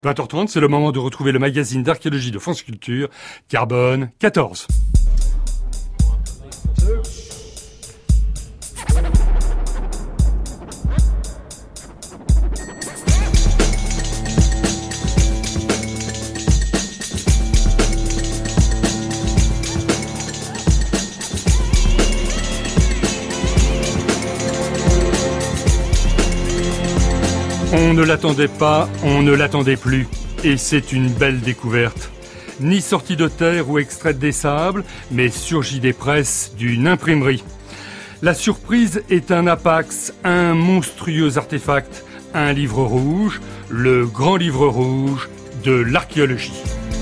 20h30, c'est le moment de retrouver le magazine d'archéologie de France Culture, Carbone 14. On ne l'attendait pas, on ne l'attendait plus, et c'est une belle découverte. Ni sortie de terre ou extraite des sables, mais surgie des presses d'une imprimerie. La surprise est un apax, un monstrueux artefact, un livre rouge, le grand livre rouge de l'archéologie.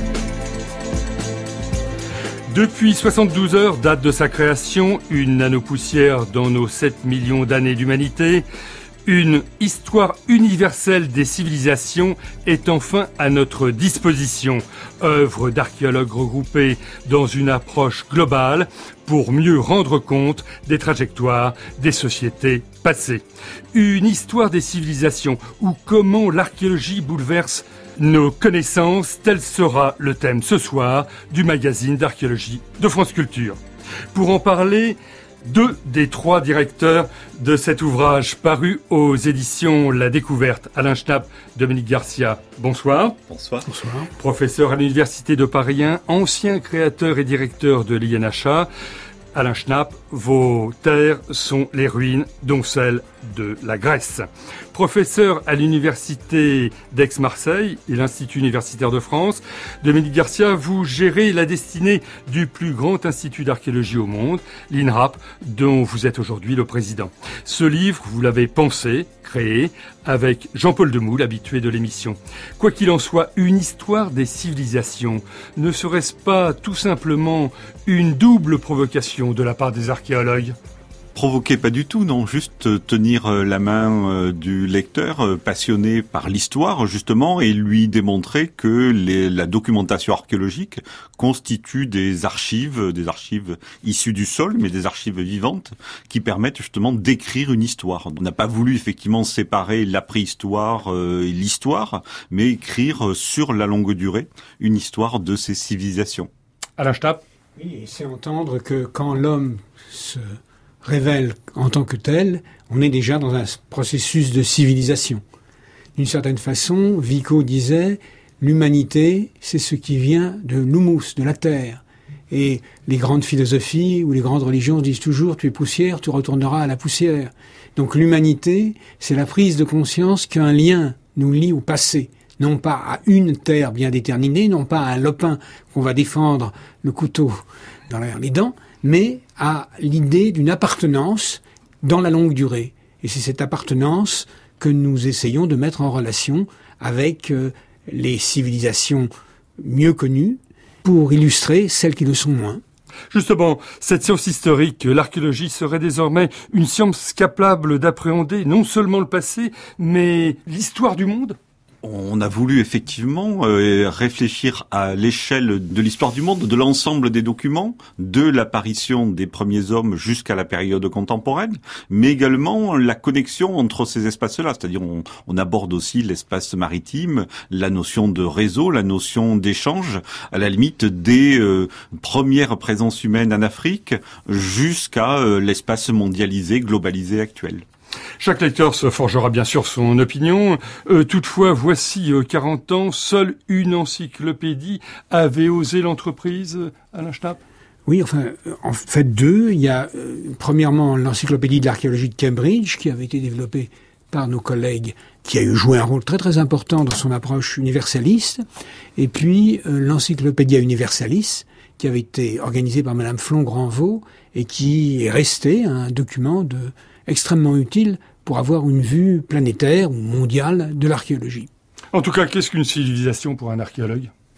Depuis 72 heures, date de sa création, une nanopoussière dans nos 7 millions d'années d'humanité, une histoire universelle des civilisations est enfin à notre disposition. Œuvre d'archéologues regroupées dans une approche globale pour mieux rendre compte des trajectoires des sociétés passées. Une histoire des civilisations ou comment l'archéologie bouleverse nos connaissances, tel sera le thème ce soir du magazine d'archéologie de France Culture. Pour en parler, 2 des 3 directeurs de cet ouvrage paru aux éditions La Découverte. Alain Schnapp, Dominique Garcia, bonsoir. Bonsoir. Bonsoir. Professeur à l'Université de Paris 1, ancien créateur et directeur de l'INHA. Alain Schnapp, vos terres sont les ruines, dont celles de la Grèce. Professeur à l'Université d'Aix-Marseille et l'Institut universitaire de France, Dominique Garcia, vous gérez la destinée du plus grand institut d'archéologie au monde, l'INRAP, dont vous êtes aujourd'hui le président. Ce livre, vous l'avez pensé, créé, avec Jean-Paul Demoule, habitué de l'émission. Quoi qu'il en soit, une histoire des civilisations, ne serait-ce pas tout simplement une double provocation de la part des archéologues ? Provoquer pas du tout, non, juste tenir la main du lecteur passionné par l'histoire, justement, et lui démontrer que la documentation archéologique constitue des archives issues du sol, mais des archives vivantes, qui permettent justement d'écrire une histoire. On n'a pas voulu effectivement séparer la préhistoire et l'histoire, mais écrire sur la longue durée une histoire de ces civilisations. Alain Schnapp. Oui, et c'est entendre que quand l'homme se révèle en tant que tel, on est déjà dans un processus de civilisation. D'une certaine façon, Vico disait « l'humanité, c'est ce qui vient de l'humus, de la terre ». Et les grandes philosophies ou les grandes religions disent toujours « tu es poussière, tu retourneras à la poussière ». Donc l'humanité, c'est la prise de conscience qu'un lien nous lie au passé. Non pas à une terre bien déterminée, non pas à un lopin qu'on va défendre le couteau dans les dents, mais à l'idée d'une appartenance dans la longue durée. Et c'est cette appartenance que nous essayons de mettre en relation avec les civilisations mieux connues pour illustrer celles qui le sont moins. Justement, cette science historique, l'archéologie serait désormais une science capable d'appréhender non seulement le passé, mais l'histoire du monde ? On a voulu effectivement réfléchir à l'échelle de l'histoire du monde, de l'ensemble des documents, de l'apparition des premiers hommes jusqu'à la période contemporaine, mais également la connexion entre ces espaces-là, c'est-à-dire on aborde aussi l'espace maritime, la notion de réseau, la notion d'échange, à la limite des premières présences humaines en Afrique jusqu'à l'espace mondialisé, globalisé actuel. Chaque lecteur se forgera bien sûr son opinion. Toutefois, voici 40 ans, seule une encyclopédie avait osé l'entreprise, Alain Schnapp ? Oui, enfin, en fait 2. Il y a premièrement l'encyclopédie de l'archéologie de Cambridge qui avait été développée par nos collègues, qui a joué un rôle très très important dans son approche universaliste. Et puis l'Encyclopédia Universalis, qui avait été organisée par Madame Flon-Granvaux et qui est resté un document extrêmement utile pour avoir une vue planétaire ou mondiale de l'archéologie. En tout cas, qu'est-ce qu'une civilisation pour un archéologue ?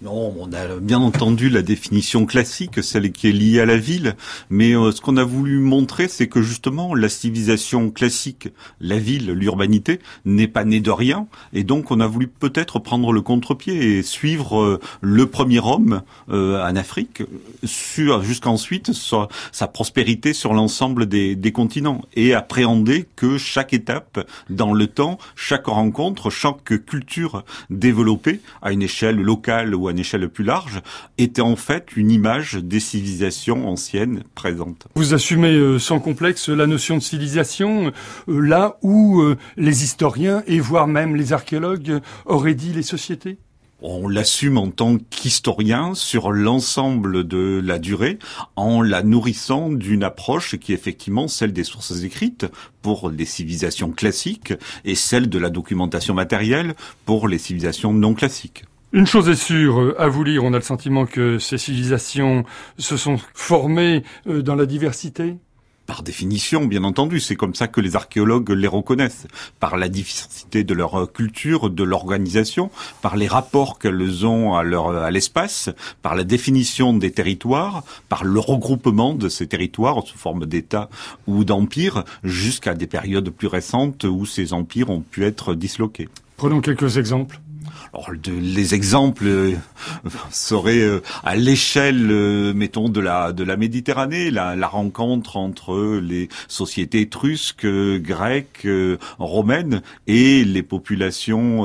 Non, on a bien entendu la définition classique, celle qui est liée à la ville, mais ce qu'on a voulu montrer, c'est que justement la civilisation classique, la ville, l'urbanité, n'est pas née de rien, et donc on a voulu peut-être prendre le contre-pied et suivre le premier homme en Afrique, jusqu'ensuite sa prospérité sur l'ensemble des continents, et appréhender que chaque étape dans le temps, chaque rencontre, chaque culture développée à une échelle locale ou à une échelle plus large, était en fait une image des civilisations anciennes présentes. Vous assumez sans complexe la notion de civilisation, là où les historiens et voire même les archéologues auraient dit les sociétés ? On l'assume en tant qu'historien sur l'ensemble de la durée, en la nourrissant d'une approche qui est effectivement celle des sources écrites pour les civilisations classiques et celle de la documentation matérielle pour les civilisations non classiques. Une chose est sûre, à vous lire, on a le sentiment que ces civilisations se sont formées dans la diversité. Par définition, bien entendu, c'est comme ça que les archéologues les reconnaissent, par la diversité de leur culture, de l'organisation, par les rapports qu'elles ont à l'espace, par la définition des territoires, par le regroupement de ces territoires sous forme d'États ou d'empires, jusqu'à des périodes plus récentes où ces empires ont pu être disloqués. Prenons quelques exemples. Alors, les exemples seraient à l'échelle, mettons, de la Méditerranée, la rencontre entre les sociétés étrusques, grecques, romaines et les populations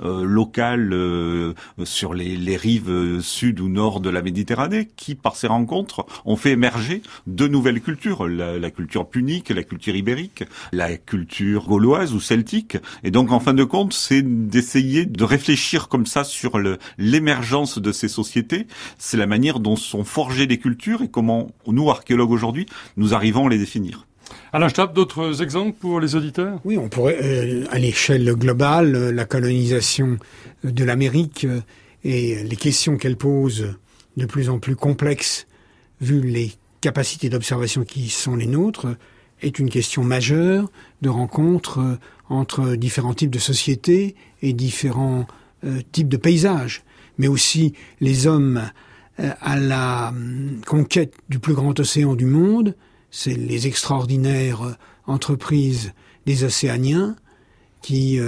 locales sur les rives sud ou nord de la Méditerranée, qui, par ces rencontres, ont fait émerger de nouvelles cultures, la culture punique, la culture ibérique, la culture gauloise ou celtique. Et donc, en fin de compte, c'est d'essayer de réfléchir comme ça sur l'émergence de ces sociétés. C'est la manière dont sont forgées les cultures et comment nous, archéologues aujourd'hui, nous arrivons à les définir. Alain Stapp, d'autres exemples pour les auditeurs ? Oui, on pourrait, à l'échelle globale, la colonisation de l'Amérique et les questions qu'elle pose de plus en plus complexes, vu les capacités d'observation qui sont les nôtres, est une question majeure de rencontre entre différents types de sociétés et différents types de paysages, mais aussi les hommes à la conquête du plus grand océan du monde. C'est les extraordinaires entreprises des Océaniens qui,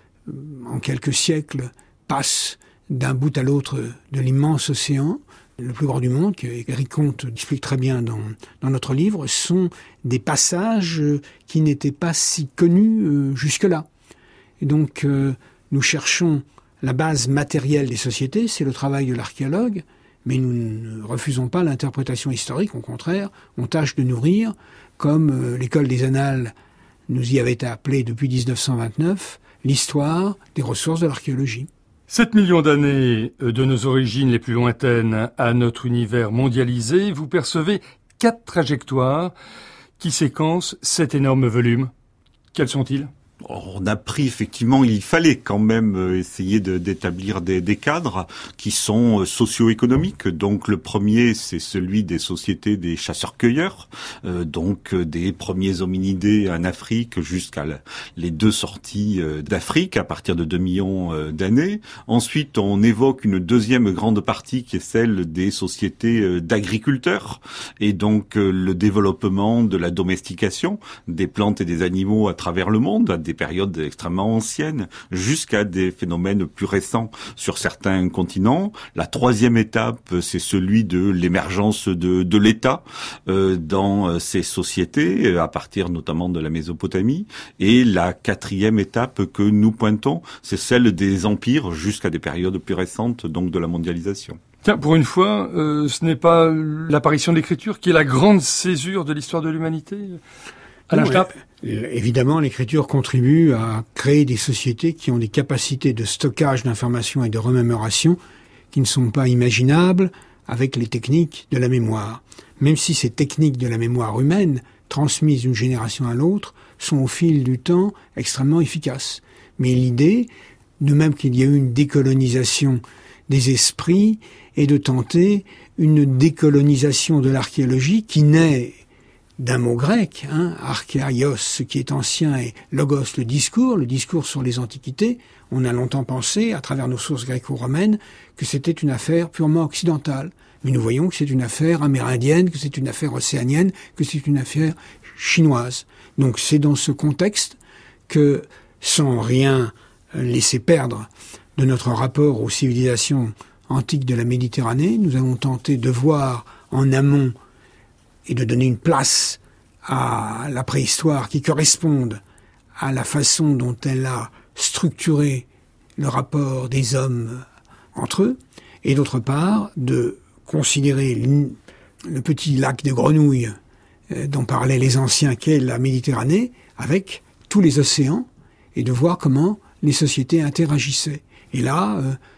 en quelques siècles, passent d'un bout à l'autre de l'immense océan. Le plus grand du monde, que Eric Comte explique très bien dans notre livre, sont des passages qui n'étaient pas si connus jusque-là. Et donc, nous cherchons la base matérielle des sociétés, c'est le travail de l'archéologue, mais nous ne refusons pas l'interprétation historique, au contraire, on tâche de nourrir, comme l'école des Annales nous y avait appelé depuis 1929, l'histoire des ressources de l'archéologie. 7 millions d'années de nos origines les plus lointaines à notre univers mondialisé, vous percevez 4 trajectoires qui séquencent cet énorme volume. Quels sont-ils ? On a pris, effectivement, il fallait quand même essayer d'établir des cadres qui sont socio-économiques. Donc le premier, c'est celui des sociétés des chasseurs-cueilleurs, donc des premiers hominidés en Afrique jusqu'à les 2 sorties d'Afrique à partir de 2 millions d'années. Ensuite, on évoque une deuxième grande partie qui est celle des sociétés d'agriculteurs et donc le développement de la domestication des plantes et des animaux à travers le monde, à des périodes extrêmement anciennes jusqu'à des phénomènes plus récents sur certains continents. La troisième étape, c'est celui de l'émergence de l'État dans ces sociétés, à partir notamment de la Mésopotamie. Et la quatrième étape que nous pointons, c'est celle des empires jusqu'à des périodes plus récentes, donc de la mondialisation. Tiens, pour une fois, ce n'est pas l'apparition de l'écriture qui est la grande césure de l'histoire de l'humanité ? Alain Stapp ? Évidemment, l'écriture contribue à créer des sociétés qui ont des capacités de stockage d'informations et de remémoration qui ne sont pas imaginables avec les techniques de la mémoire. Même si ces techniques de la mémoire humaine, transmises d'une génération à l'autre, sont au fil du temps extrêmement efficaces. Mais l'idée, de même qu'il y a eu une décolonisation des esprits, est de tenter une décolonisation de l'archéologie qui naît d'un mot grec, archéaios, ce qui est ancien, et logos, le discours sur les antiquités. On a longtemps pensé, à travers nos sources gréco-romaines, que c'était une affaire purement occidentale. Mais nous voyons que c'est une affaire amérindienne, que c'est une affaire océanienne, que c'est une affaire chinoise. Donc c'est dans ce contexte que, sans rien laisser perdre de notre rapport aux civilisations antiques de la Méditerranée, nous avons tenté de voir en amont et de donner une place à la préhistoire qui corresponde à la façon dont elle a structuré le rapport des hommes entre eux, et d'autre part de considérer le petit lac de grenouilles dont parlaient les anciens qu'est la Méditerranée avec tous les océans et de voir comment les sociétés interagissaient. Et là,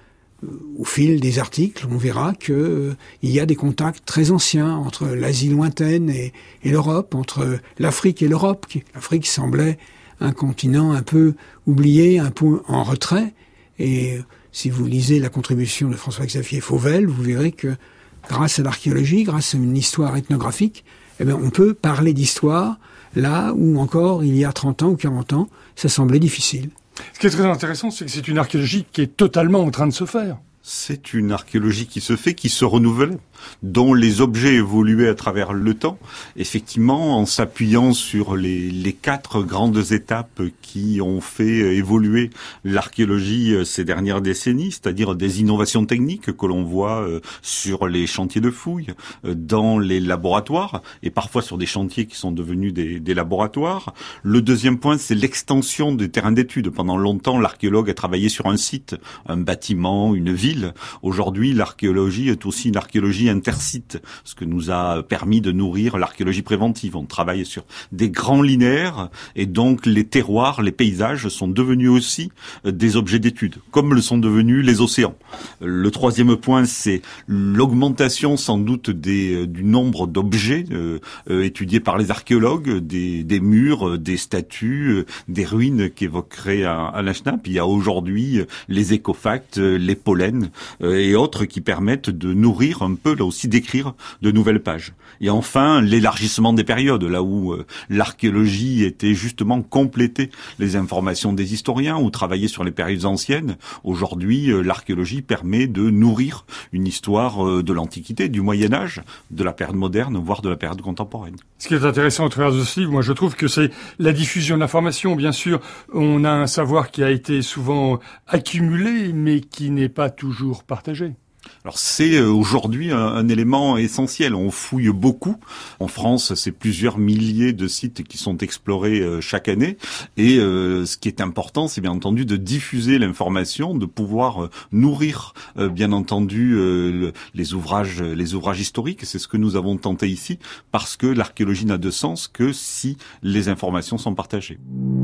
au fil des articles, on verra qu'il y a des contacts très anciens entre l'Asie lointaine et l'Europe, entre l'Afrique et l'Europe. L'Afrique semblait un continent un peu oublié, un peu en retrait. Et si vous lisez la contribution de François-Xavier Fauvel, vous verrez que grâce à l'archéologie, grâce à une histoire ethnographique, on peut parler d'histoire là où encore, il y a 30 ans ou 40 ans, ça semblait difficile. Ce qui est très intéressant, c'est que c'est une archéologie qui est totalement en train de se faire. C'est une archéologie qui se fait, qui se renouvelle, dont les objets évoluaient à travers le temps, effectivement en s'appuyant sur les 4 grandes étapes qui ont fait évoluer l'archéologie ces dernières décennies, c'est-à-dire des innovations techniques que l'on voit sur les chantiers de fouilles, dans les laboratoires, et parfois sur des chantiers qui sont devenus des laboratoires. Le deuxième point, c'est l'extension des terrains d'études. Pendant longtemps, l'archéologue a travaillé sur un site, un bâtiment, une ville. Aujourd'hui, l'archéologie est aussi une archéologie intersite, ce que nous a permis de nourrir l'archéologie préventive. On travaille sur des grands linéaires et donc les terroirs, les paysages sont devenus aussi des objets d'étude, comme le sont devenus les océans. Le troisième point, c'est l'augmentation sans doute du nombre d'objets étudiés par les archéologues, des murs, des statues, des ruines qu'évoquerait Alain Schnapp. Il y a aujourd'hui les écofacts, les pollens et autres qui permettent de nourrir un peu, là aussi, d'écrire de nouvelles pages. Et enfin, l'élargissement des périodes, là où l'archéologie était justement compléter les informations des historiens ou travailler sur les périodes anciennes. Aujourd'hui, l'archéologie permet de nourrir une histoire de l'Antiquité, du Moyen-Âge, de la période moderne, voire de la période contemporaine. Ce qui est intéressant au travers de ce livre, moi je trouve que c'est la diffusion de l'information. Bien sûr, on a un savoir qui a été souvent accumulé, mais qui n'est pas toujours partagé. Alors c'est aujourd'hui un élément essentiel. On fouille beaucoup. En France, c'est plusieurs milliers de sites qui sont explorés chaque année. Et ce qui est important, c'est bien entendu de diffuser l'information, de pouvoir nourrir bien entendu les ouvrages historiques. C'est ce que nous avons tenté ici, parce que l'archéologie n'a de sens que si les informations sont partagées.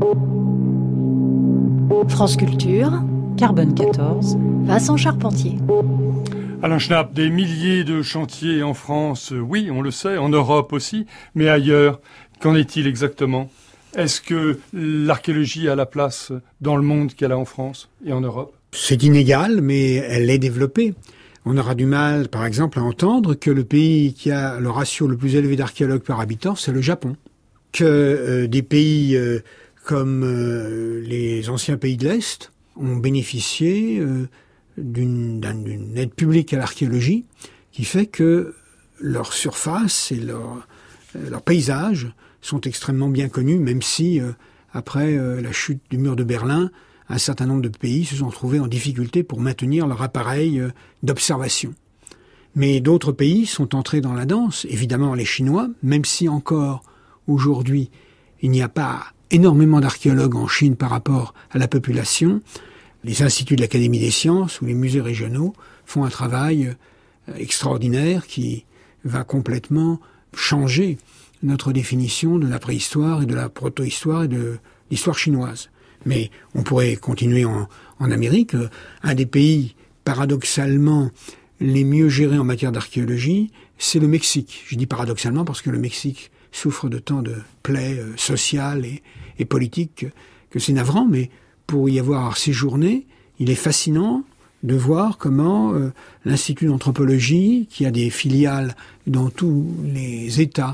France Culture, Carbone 14, Vincent Charpentier. Alain Schnapp, des milliers de chantiers en France, oui, on le sait, en Europe aussi, mais ailleurs, qu'en est-il exactement ? Est-ce que l'archéologie a la place dans le monde qu'elle a en France et en Europe ? C'est inégal, mais elle est développée. On aura du mal, par exemple, à entendre que le pays qui a le ratio le plus élevé d'archéologues par habitant, c'est le Japon. Que des pays comme les anciens pays de l'Est ont bénéficié d'une aide publique à l'archéologie qui fait que leur surface et leurs paysages sont extrêmement bien connus, même si, après la chute du mur de Berlin, un certain nombre de pays se sont trouvés en difficulté pour maintenir leur appareil d'observation. Mais d'autres pays sont entrés dans la danse, évidemment les Chinois, même si encore aujourd'hui il n'y a pas énormément d'archéologues en Chine par rapport à la population. Les instituts de l'Académie des sciences ou les musées régionaux font un travail extraordinaire qui va complètement changer notre définition de la préhistoire et de la protohistoire et de l'histoire chinoise. Mais on pourrait continuer en Amérique. Un des pays, paradoxalement, les mieux gérés en matière d'archéologie, c'est le Mexique. Je dis paradoxalement parce que le Mexique souffre de tant de plaies sociales et politiques que c'est navrant, mais pour y avoir séjourné, il est fascinant de voir comment l'Institut d'anthropologie, qui a des filiales dans tous les États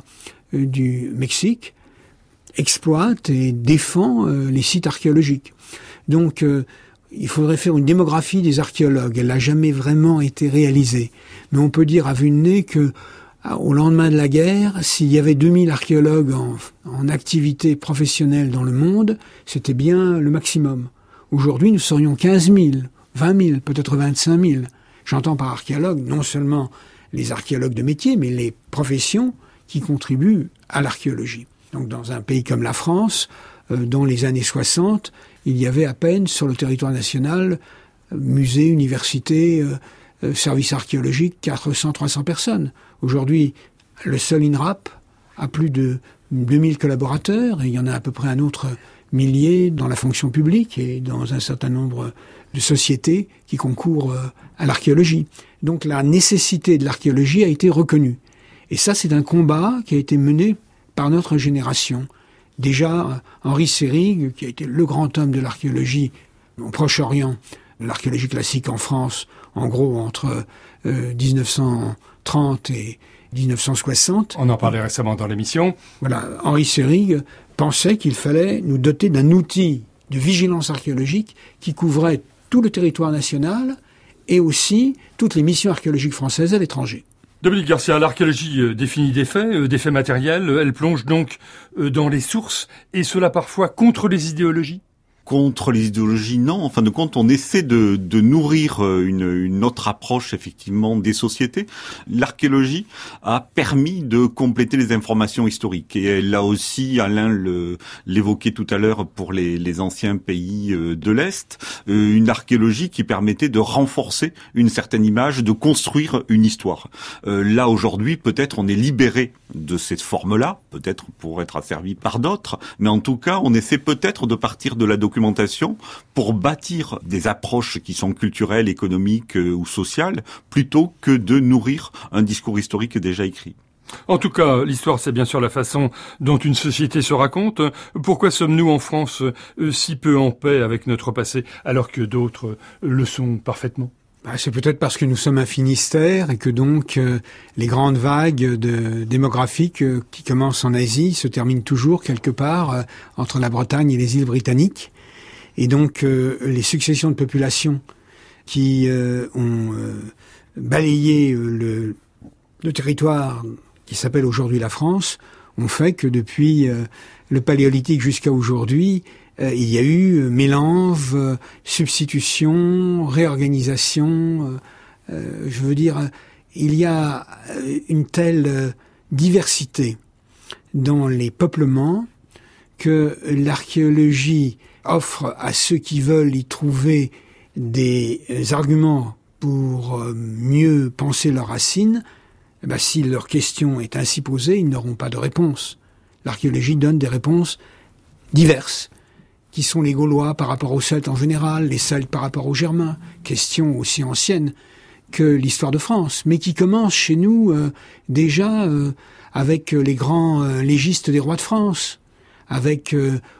du Mexique exploite et défend les sites archéologiques. Donc, il faudrait faire une démographie des archéologues. Elle n'a jamais vraiment été réalisée. Mais on peut dire à vue de nez que, au lendemain de la guerre, s'il y avait 2000 archéologues en activité professionnelle dans le monde, c'était bien le maximum. Aujourd'hui, nous serions 15 000, 20 000, peut-être 25 000. J'entends par archéologue non seulement les archéologues de métier, mais les professions qui contribuent à l'archéologie. Donc dans un pays comme la France, dans les années 60, il y avait à peine sur le territoire national musées, universités, services archéologiques, 400-300 personnes. Aujourd'hui, le seul INRAP a plus de 2000 collaborateurs et il y en a à peu près un autre millier dans la fonction publique et dans un certain nombre de sociétés qui concourent à l'archéologie. Donc la nécessité de l'archéologie a été reconnue. Et ça, c'est un combat qui a été mené par notre génération. Déjà, Henri Seyrig, qui a été le grand homme de l'archéologie au Proche-Orient, de l'archéologie classique en France, en gros entre 1930 et 1960. On en parlait récemment dans l'émission. Voilà, Henri Seyrig pensait qu'il fallait nous doter d'un outil de vigilance archéologique qui couvrait tout le territoire national et aussi toutes les missions archéologiques françaises à l'étranger. Dominique Garcia, l'archéologie définit des faits matériels. Elle plonge donc dans les sources, et cela parfois contre les idéologies. Contre les idéologies, non. En fin de compte, on essaie de nourrir une autre approche, effectivement, des sociétés. L'archéologie a permis de compléter les informations historiques. Et là aussi, Alain l'évoquait tout à l'heure pour les anciens pays de l'Est, une archéologie qui permettait de renforcer une certaine image, de construire une histoire. Là, aujourd'hui, peut-être on est libéré de cette forme-là, peut-être pour être asservi par d'autres, mais en tout cas, on essaie peut-être de partir de la documentation pour bâtir des approches qui sont culturelles, économiques ou sociales, plutôt que de nourrir un discours historique déjà écrit. En tout cas, l'histoire, c'est bien sûr la façon dont une société se raconte. Pourquoi sommes-nous en France si peu en paix avec notre passé, alors que d'autres le sont parfaitement ? C'est peut-être parce que nous sommes un Finistère et que donc les grandes vagues démographiques qui commencent en Asie se terminent toujours quelque part entre la Bretagne et les îles britanniques. Et donc les successions de populations qui ont balayé le territoire qui s'appelle aujourd'hui la France ont fait que depuis le Paléolithique jusqu'à aujourd'hui, il y a eu mélange, substitution, réorganisation. Je veux dire, il y a une telle diversité dans les peuplements que l'archéologie offre à ceux qui veulent y trouver des arguments pour mieux penser leurs racines. Si leur question est ainsi posée, ils n'auront pas de réponse. L'archéologie donne des réponses diverses, qui sont les Gaulois par rapport aux Celtes en général, les Celtes par rapport aux Germains, question aussi ancienne que l'histoire de France, mais qui commence chez nous déjà avec les grands légistes des rois de France, avec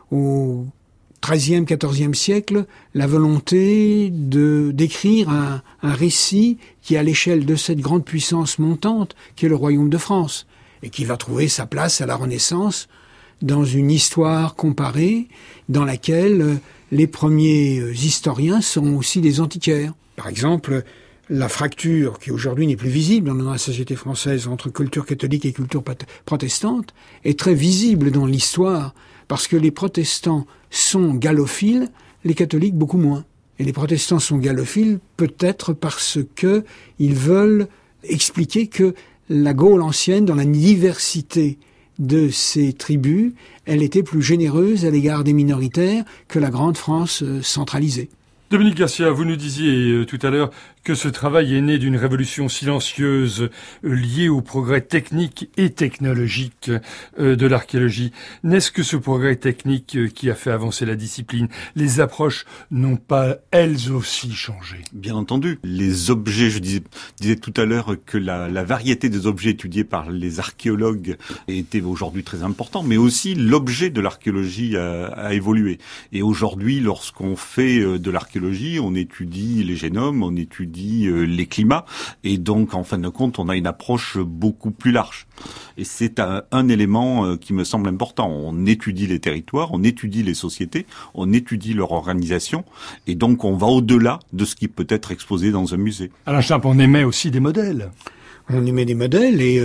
au XIIIe, XIVe siècle, la volonté d'écrire un récit qui est à l'échelle de cette grande puissance montante qui est le royaume de France, et qui va trouver sa place à la Renaissance dans une histoire comparée dans laquelle les premiers historiens seront aussi des antiquaires. Par exemple, la fracture qui aujourd'hui n'est plus visible dans la société française entre culture catholique et culture protestante est très visible dans l'histoire parce que les protestants sont gallophiles, les catholiques beaucoup moins. Et les protestants sont gallophiles peut-être parce que ils veulent expliquer que la Gaule ancienne, dans la diversité de ces tribus, elle était plus généreuse à l'égard des minoritaires que la grande France centralisée. Dominique Garcia, vous nous disiez tout à l'heure que ce travail est né d'une révolution silencieuse liée au progrès technique et technologique de l'archéologie. N'est-ce que ce progrès technique qui a fait avancer la discipline? Les approches n'ont pas, elles aussi, changé? Bien entendu. Les objets, je disais tout à l'heure que la variété des objets étudiés par les archéologues était aujourd'hui très important, mais aussi l'objet de l'archéologie a évolué. Et aujourd'hui, lorsqu'on fait de l'archéologie, on étudie les génomes, on étudie étudie les climats, et donc en fin de compte, on a une approche beaucoup plus large. Et c'est un élément qui me semble important. On étudie les territoires, on étudie les sociétés, on étudie leur organisation, et donc on va au-delà de ce qui peut être exposé dans un musée. Alain Schnapp, on émet aussi des modèles. On émet des modèles, et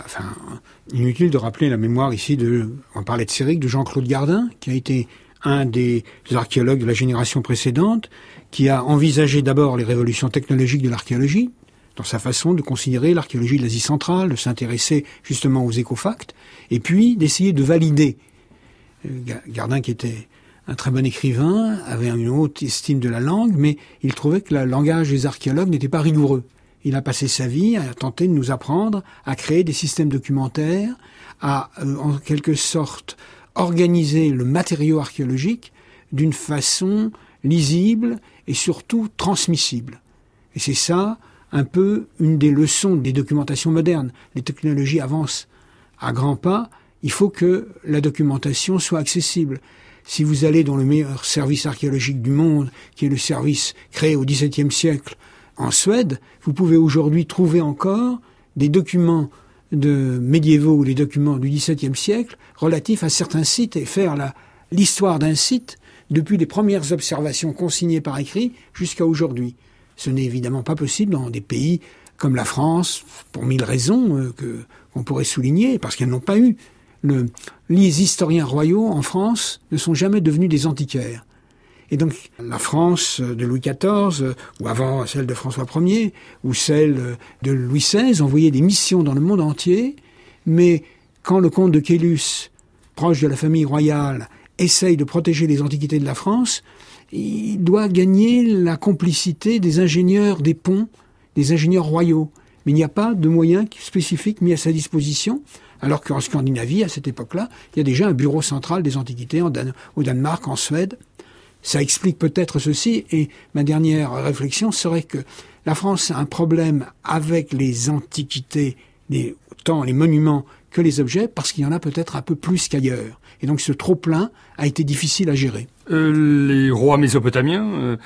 inutile de rappeler la mémoire ici on parlait de Séric, de Jean-Claude Gardin, qui a été un des archéologues de la génération précédente, qui a envisagé d'abord les révolutions technologiques de l'archéologie, dans sa façon de considérer l'archéologie de l'Asie centrale, de s'intéresser justement aux écofacts, et puis d'essayer de valider. Gardin, qui était un très bon écrivain, avait une haute estime de la langue, mais il trouvait que le langage des archéologues n'était pas rigoureux. Il a passé sa vie à tenter de nous apprendre à créer des systèmes documentaires, à, en quelque sorte, organiser le matériau archéologique d'une façon lisible et surtout transmissible. Et c'est ça, un peu, une des leçons des documentations modernes. Les technologies avancent à grands pas, il faut que la documentation soit accessible. Si vous allez dans le meilleur service archéologique du monde, qui est le service créé au XVIIe siècle en Suède, vous pouvez aujourd'hui trouver encore des documents médiévaux ou des documents du XVIIe siècle relatifs à certains sites et faire l'histoire d'un site depuis les premières observations consignées par écrit jusqu'à aujourd'hui. Ce n'est évidemment pas possible dans des pays comme la France, pour 1000 raisons qu'on pourrait souligner, parce qu'elles n'ont pas eu. Les historiens royaux en France ne sont jamais devenus des antiquaires. Et donc la France de Louis XIV, ou avant celle de François Ier, ou celle de Louis XVI, envoyait des missions dans le monde entier, mais quand le comte de Caylus, proche de la famille royale, essaye de protéger les antiquités de la France, il doit gagner la complicité des ingénieurs des ponts, des ingénieurs royaux. Mais il n'y a pas de moyens spécifiques mis à sa disposition, alors qu'en Scandinavie, à cette époque-là, il y a déjà un bureau central des antiquités au Danemark, en Suède. Ça explique peut-être ceci, et ma dernière réflexion serait que la France a un problème avec les antiquités, tant les monuments que les objets, parce qu'il y en a peut-être un peu plus qu'ailleurs. Et donc ce trop-plein a été difficile à gérer. Les rois mésopotamiens,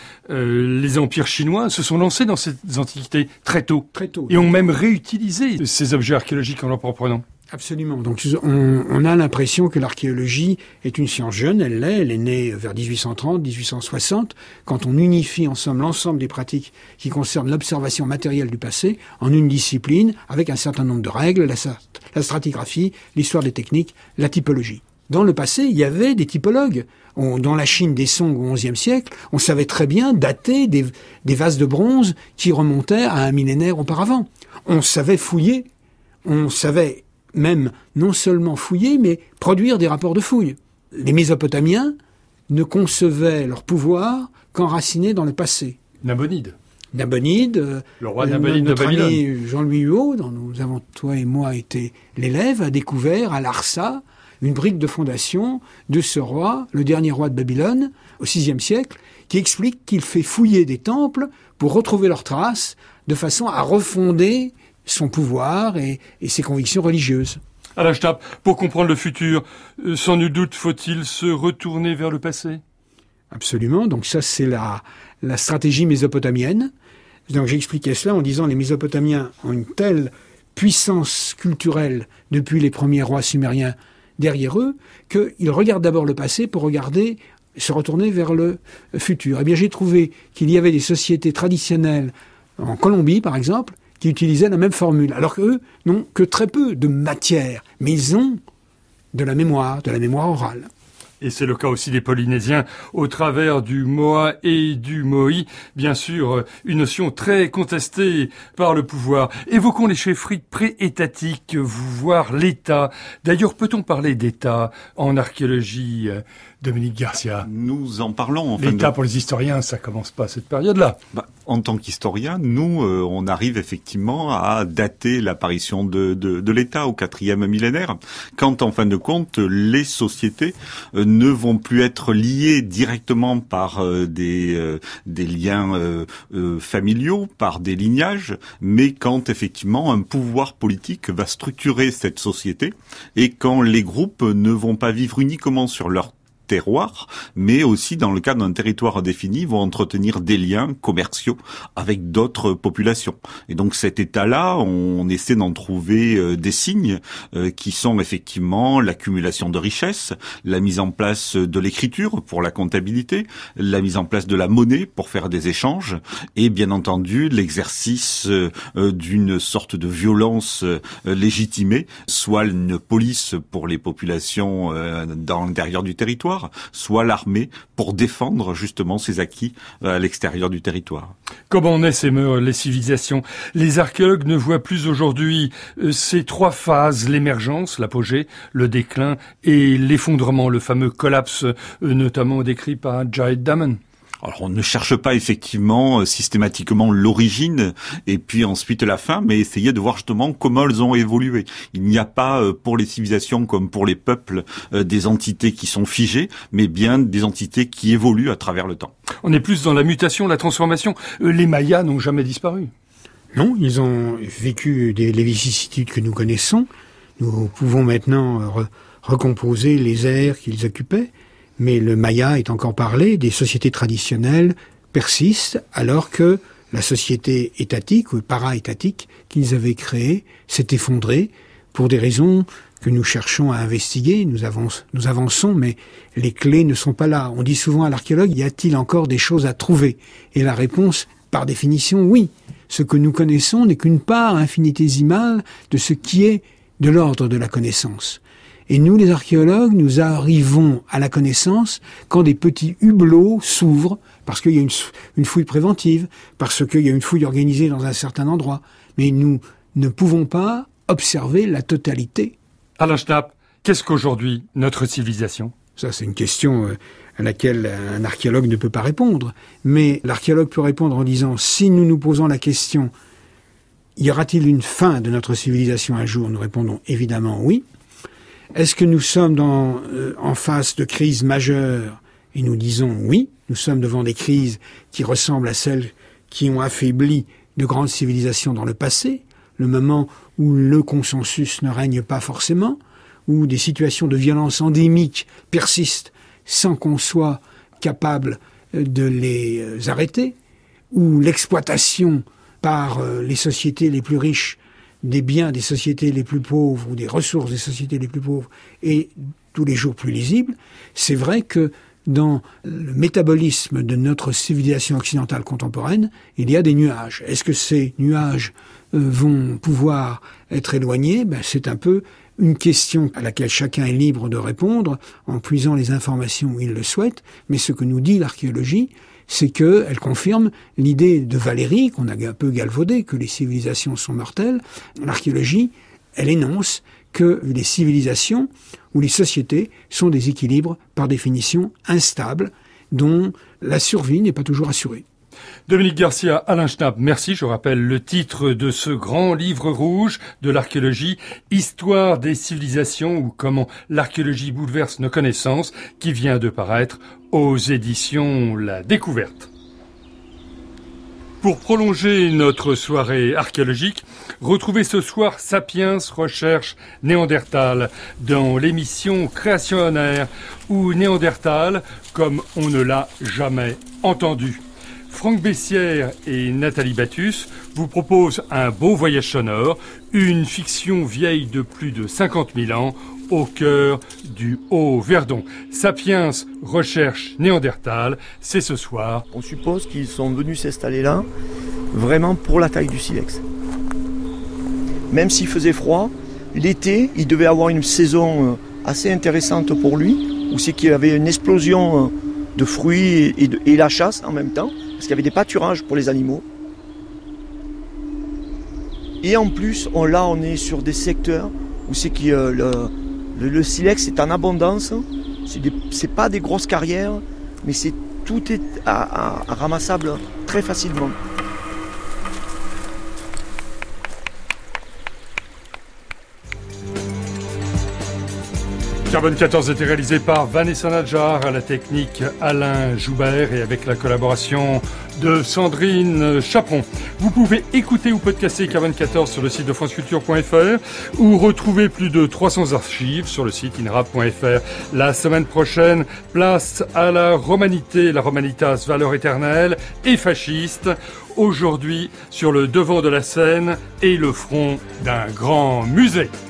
les empires chinois se sont lancés dans ces antiquités très tôt. Très tôt. Et ont même réutilisé ces objets archéologiques en leur propre nom. Absolument. Donc on a l'impression que l'archéologie est une science jeune, elle est née vers 1830, 1860, quand on unifie en somme l'ensemble des pratiques qui concernent l'observation matérielle du passé en une discipline avec un certain nombre de règles, la stratigraphie, l'histoire des techniques, la typologie. Dans le passé, il y avait des typologues. Dans la Chine des Song au XIe siècle, on savait très bien dater des vases de bronze qui remontaient à un millénaire auparavant. On savait fouiller, on savait même non seulement fouiller, mais produire des rapports de fouilles. Les Mésopotamiens ne concevaient leur pouvoir qu'enracinés dans le passé. Nabonide. Nabonide, le roi Nabonide de Babylone. Notre ami Jean-Louis Huot, dont nous avons, toi et moi, été l'élève, a découvert à Larsa une brique de fondation de ce roi, le dernier roi de Babylone, au VIe siècle, qui explique qu'il fait fouiller des temples pour retrouver leurs traces, de façon à refonder son pouvoir et ses convictions religieuses. Alain Schnapp, pour comprendre le futur, sans nul doute faut-il se retourner vers le passé ? Absolument, donc ça c'est la stratégie mésopotamienne. Donc j'ai expliqué cela en disant que les Mésopotamiens ont une telle puissance culturelle depuis les premiers rois sumériens derrière eux, qu'ils regardent d'abord le passé pour se retourner vers le futur. Eh bien j'ai trouvé qu'il y avait des sociétés traditionnelles, en Colombie par exemple, qui utilisaient la même formule, alors qu'eux n'ont que très peu de matière, mais ils ont de la mémoire orale. Et c'est le cas aussi des Polynésiens, au travers du Moa et du Mo'i, bien sûr, une notion très contestée par le pouvoir. Évoquons les chefferies pré-étatiques, voire l'État. D'ailleurs, peut-on parler d'État en archéologie, Dominique Garcia? Nous en parlons. L'État, pour les historiens, ça commence pas à cette période-là. En tant qu'historien, nous, on arrive effectivement à dater l'apparition de l'État au 4e millénaire, quand, en fin de compte, les sociétés ne vont plus être liées directement par des liens familiaux, par des lignages, mais quand, effectivement, un pouvoir politique va structurer cette société, et quand les groupes ne vont pas vivre uniquement sur leur terroir, mais aussi dans le cadre d'un territoire défini, vont entretenir des liens commerciaux avec d'autres populations. Et donc cet état-là, on essaie d'en trouver des signes qui sont effectivement l'accumulation de richesses, la mise en place de l'écriture pour la comptabilité, la mise en place de la monnaie pour faire des échanges, et bien entendu l'exercice d'une sorte de violence légitimée, soit une police pour les populations dans l'intérieur du territoire, soit l'armée pour défendre justement ces acquis à l'extérieur du territoire. Comment naissent et meurent les civilisations? Les archéologues ne voient plus aujourd'hui ces trois phases, l'émergence, l'apogée, le déclin et l'effondrement, le fameux collapse notamment décrit par Jared Diamond. Alors on ne cherche pas effectivement systématiquement l'origine et puis ensuite la fin, mais essayer de voir justement comment elles ont évolué. Il n'y a pas pour les civilisations comme pour les peuples des entités qui sont figées, mais bien des entités qui évoluent à travers le temps. On est plus dans la mutation, la transformation. Les Mayas n'ont jamais disparu. Non, ils ont vécu les vicissitudes que nous connaissons. Nous pouvons maintenant recomposer les aires qu'ils occupaient. Mais le maya est encore parlé, des sociétés traditionnelles persistent, alors que la société étatique ou para-étatique qu'ils avaient créée s'est effondrée pour des raisons que nous cherchons à investiguer. Nous avançons, mais les clés ne sont pas là. On dit souvent à l'archéologue, y a-t-il encore des choses à trouver? Et la réponse, par définition, oui. Ce que nous connaissons n'est qu'une part infinitésimale de ce qui est de l'ordre de la connaissance. Et nous, les archéologues, nous arrivons à la connaissance quand des petits hublots s'ouvrent, parce qu'il y a une fouille préventive, parce qu'il y a une fouille organisée dans un certain endroit. Mais nous ne pouvons pas observer la totalité. Alain Schnapp, qu'est-ce qu'aujourd'hui notre civilisation? Ça, c'est une question à laquelle un archéologue ne peut pas répondre. Mais l'archéologue peut répondre en disant, si nous nous posons la question, y aura-t-il une fin de notre civilisation un jour? Nous répondons évidemment oui. Est-ce que nous sommes en face de crises majeures? Et nous disons oui, nous sommes devant des crises qui ressemblent à celles qui ont affaibli de grandes civilisations dans le passé, le moment où le consensus ne règne pas forcément, où des situations de violence endémique persistent sans qu'on soit capable de les arrêter, où l'exploitation par les sociétés les plus riches des biens des sociétés les plus pauvres ou des ressources des sociétés les plus pauvres est tous les jours plus lisible. C'est vrai que dans le métabolisme de notre civilisation occidentale contemporaine, il y a des nuages. Est-ce que ces nuages vont pouvoir être éloignés? C'est un peu une question à laquelle chacun est libre de répondre en puisant les informations où il le souhaite. Mais ce que nous dit l'archéologie, c'est qu'elle confirme l'idée de Valéry, qu'on a un peu galvaudée, que les civilisations sont mortelles. L'archéologie, elle énonce que les civilisations ou les sociétés sont des équilibres par définition instables, dont la survie n'est pas toujours assurée. Dominique Garcia, Alain Schnapp, merci. Je rappelle le titre de ce grand livre rouge de l'archéologie, Histoire des civilisations ou comment l'archéologie bouleverse nos connaissances, qui vient de paraître aux éditions La Découverte. Pour prolonger notre soirée archéologique, retrouvez ce soir Sapiens Recherche Néandertal dans l'émission Création on Air, ou Néandertal comme on ne l'a jamais entendu. Franck Bessières et Nathalie Battus vous proposent un beau voyage sonore, une fiction vieille de plus de 50 000 ans au cœur du Haut-Verdon. Sapiens Recherche Néandertal, c'est ce soir. On suppose qu'ils sont venus s'installer là vraiment pour la taille du silex. Même s'il faisait froid, l'été, il devait avoir une saison assez intéressante pour lui, où c'est qu'il y avait une explosion de fruits et la chasse en même temps, parce qu'il y avait des pâturages pour les animaux. Et en plus, on est sur des secteurs où c'est que le silex est en abondance. C'est pas des grosses carrières, mais tout est ramassable très facilement. Carbone 14 était réalisé par Vanessa Nadjar, à la technique Alain Joubert et avec la collaboration de Sandrine Chaperon. Vous pouvez écouter ou podcaster Carbone 14 sur le site de franceculture.fr ou retrouver plus de 300 archives sur le site inrap.fr. La semaine prochaine, place à la romanité, la romanitas, valeur éternelle et fasciste. Aujourd'hui, sur le devant de la scène et le front d'un grand musée.